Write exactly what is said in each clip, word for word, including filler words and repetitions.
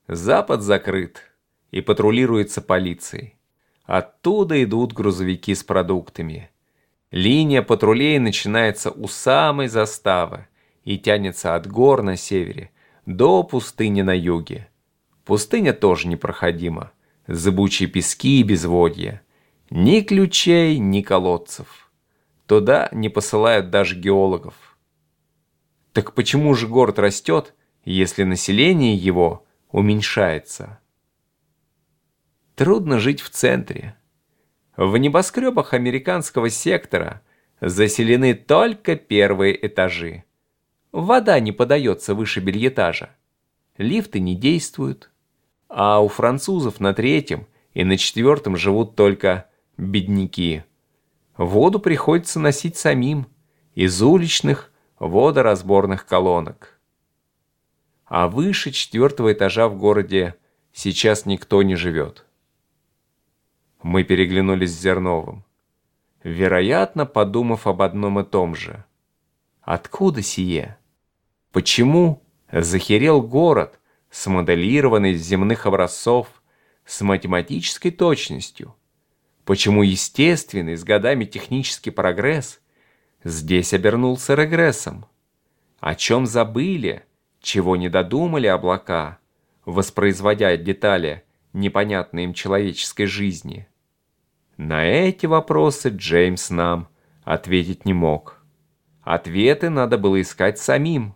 Запад закрыт и патрулируется полицией. Оттуда идут грузовики с продуктами. Линия патрулей начинается у самой заставы и тянется от гор на севере до пустыни на юге. Пустыня тоже непроходима. Зыбучие пески и безводья. Ни ключей, ни колодцев. Туда не посылают даже геологов. Так почему же город растет, если население его уменьшается? Трудно жить в центре. В небоскребах американского сектора заселены только первые этажи. Вода не подается выше бельэтажа. Лифты не действуют. А у французов на третьем и на четвертом живут только бедняки. Воду приходится носить самим из уличных водоразборных колонок. А выше четвертого этажа в городе сейчас никто не живет. Мы переглянулись с Зерновым, вероятно, подумав об одном и том же. Откуда сие? Почему захерел город, смоделированный из земных образцов, с математической точностью? Почему естественный с годами технический прогресс здесь обернулся регрессом? О чем забыли, чего не додумали облака, воспроизводя детали непонятной им человеческой жизни? На эти вопросы Джеймс нам ответить не мог. Ответы надо было искать самим.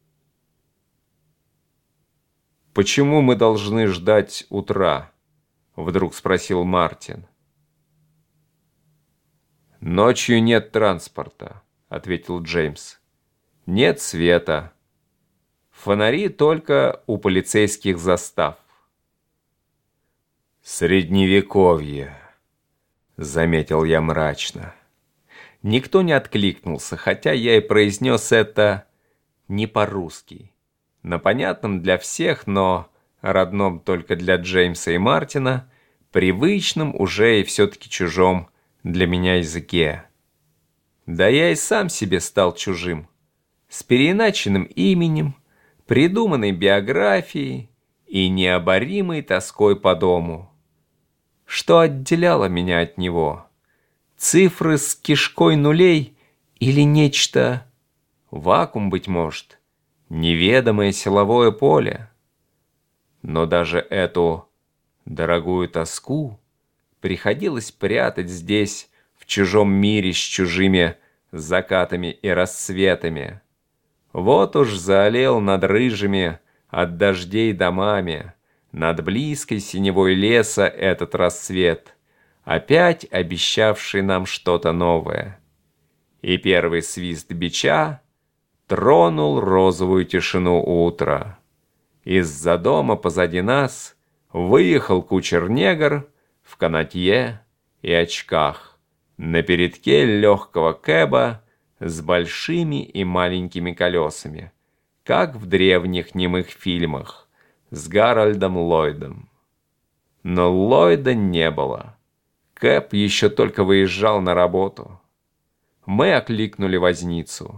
«Почему мы должны ждать утра?» — вдруг спросил Мартин. «Ночью нет транспорта», — ответил Джеймс. «Нет света. Фонари только у полицейских застав». «Средневековье», — заметил я мрачно. Никто не откликнулся, хотя я и произнес это не по-русски. На понятном для всех, но родном только для Джеймса и Мартина, привычном уже и все-таки чужом для меня языке. Да я и сам себе стал чужим, с переиначенным именем, придуманной биографией и необоримой тоской по дому. Что отделяло меня от него? Цифры с кишкой нулей или нечто, вакуум, быть может, неведомое силовое поле? Но даже эту дорогую тоску приходилось прятать здесь, в чужом мире с чужими закатами и рассветами. Вот уж заолел над рыжими от дождей домами, над близкой синевой леса этот рассвет, опять обещавший нам что-то новое. И первый свист бича тронул розовую тишину утра. Из-за дома позади нас выехал кучер-негр в канатье и очках, на передке легкого кэба с большими и маленькими колесами, как в древних немых фильмах с Гарольдом Ллойдом. Но Ллойда не было. Кэб еще только выезжал на работу. Мы окликнули возницу.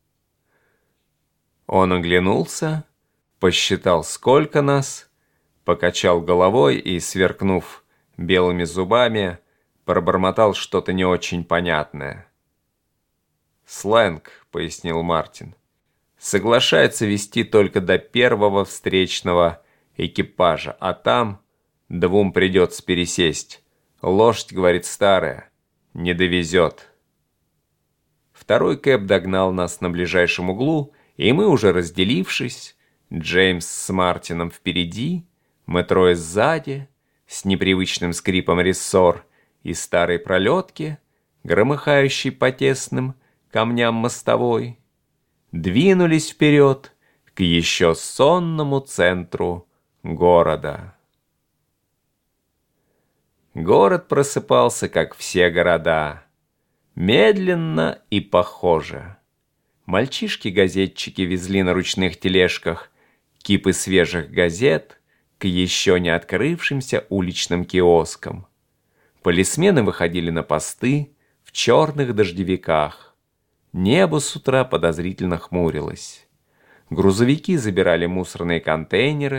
Он оглянулся, посчитал, сколько нас, покачал головой и, сверкнув белыми зубами, пробормотал что-то не очень понятное. «Сленг», — пояснил Мартин, — «соглашается вести только до первого встречного экипажа, а там двум придется пересесть. Лошадь, говорит, старая, не довезет». Второй кэб догнал нас на ближайшем углу, и мы, уже разделившись, Джеймс с Мартином впереди, мы трое сзади, с непривычным скрипом рессор и старой пролетки, громыхающей по тесным камням мостовой, двинулись вперед к еще сонному центру города. Город просыпался, как все города, медленно и похоже. Мальчишки-газетчики везли на ручных тележках кипы свежих газет к еще не открывшимся уличным киоскам. Полисмены выходили на посты в черных дождевиках. Небо с утра подозрительно хмурилось. Грузовики забирали мусорные контейнеры,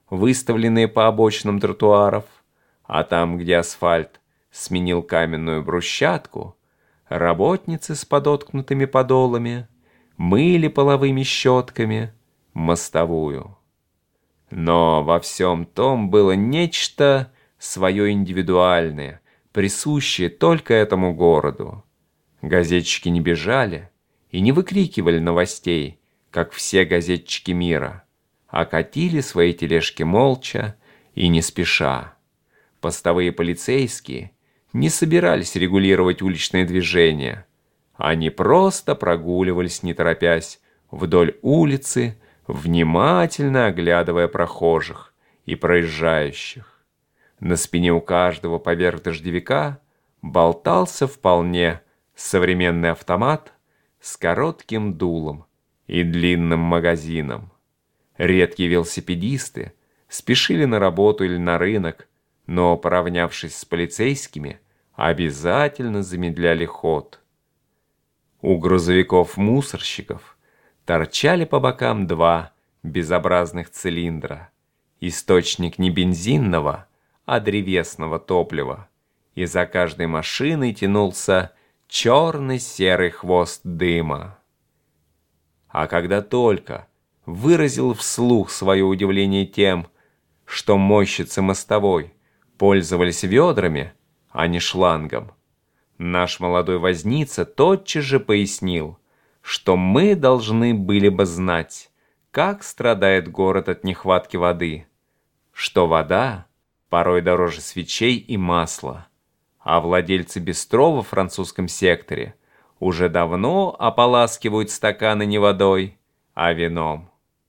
выставленные по обочинам тротуаров, а там, где асфальт сменил каменную брусчатку, работницы с подоткнутыми подолами мыли половыми щетками мостовую. Но во всем том было нечто свое индивидуальное, присущее только этому городу. Газетчики не бежали и не выкрикивали новостей, как все газетчики мира, а катили свои тележки молча и не спеша. Постовые полицейские не собирались регулировать уличное движение. Они просто прогуливались, не торопясь, вдоль улицы, внимательно оглядывая прохожих и проезжающих. На спине у каждого поверх дождевика болтался вполне современный автомат с коротким дулом и длинным магазином. Редкие велосипедисты спешили на работу или на рынок, но, поравнявшись с полицейскими, обязательно замедляли ход. У грузовиков-мусорщиков торчали по бокам два безобразных цилиндра, источник не бензинного, а древесного топлива, и за каждой машиной тянулся черный серый хвост дыма. А когда только выразил вслух свое удивление тем, что мойщицы мостовой пользовались ведрами, а не шлангом, наш молодой возница тотчас же пояснил, что мы должны были бы знать, как страдает город от нехватки воды, что вода порой дороже свечей и масла, а владельцы бистро во французском секторе уже давно ополаскивают стаканы не водой, а вином.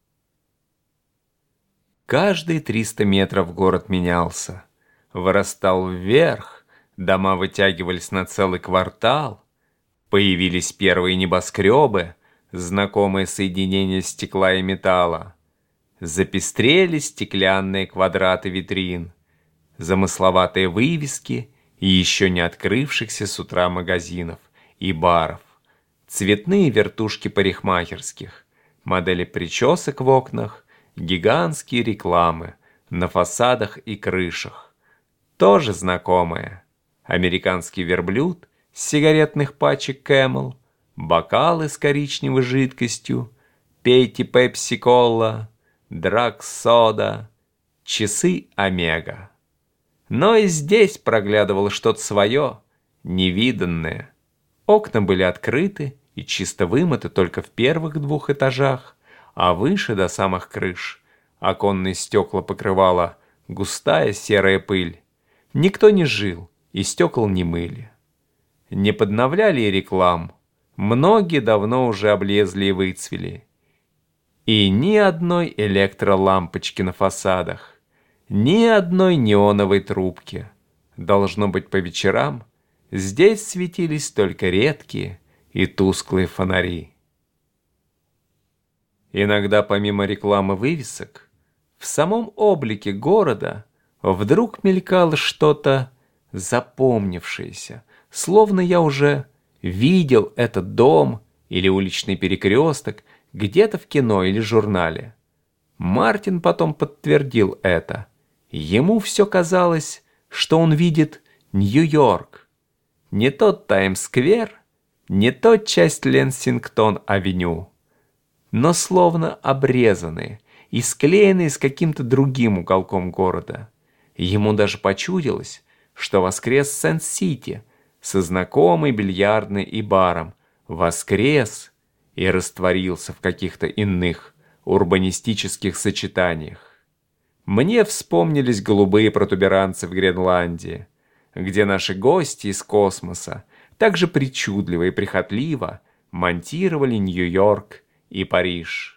Каждые триста метров город менялся, вырастал вверх, дома вытягивались на целый квартал, появились первые небоскребы, знакомые соединения стекла и металла, запестрели стеклянные квадраты витрин, замысловатые вывески и еще не открывшихся с утра магазинов и баров, цветные вертушки парикмахерских, модели причесок в окнах, гигантские рекламы на фасадах и крышах, тоже знакомые. Американский верблюд с сигаретных пачек Camel, бокалы с коричневой жидкостью, пейте пепси-кола, драг-сода, часы Омега. Но и здесь проглядывало что-то свое, невиданное. Окна были открыты и чисто вымыты только в первых двух этажах, а выше до самых крыш оконные стекла покрывала густая серая пыль. Никто не жил, и стекол не мыли. Не подновляли и реклам. Многие давно уже облезли и выцвели. И ни одной электролампочки на фасадах, ни одной неоновой трубки. Должно быть, по вечерам здесь светились только редкие и тусклые фонари. Иногда, помимо рекламы вывесок, в самом облике города вдруг мелькало что-то запомнившееся, словно я уже видел этот дом или уличный перекресток где-то в кино или журнале. Мартин потом подтвердил это. Ему все казалось, что он видит Нью-Йорк. Не тот Таймс-сквер, не тот часть Ленсингтон-авеню, но словно обрезанные и склеенные с каким-то другим уголком города. Ему даже почудилось, что воскрес Сент-Сити со знакомой бильярдной и баром, воскрес и растворился в каких-то иных урбанистических сочетаниях. Мне вспомнились голубые протуберанцы в Гренландии, где наши гости из космоса так же причудливо и прихотливо монтировали Нью-Йорк и Париж.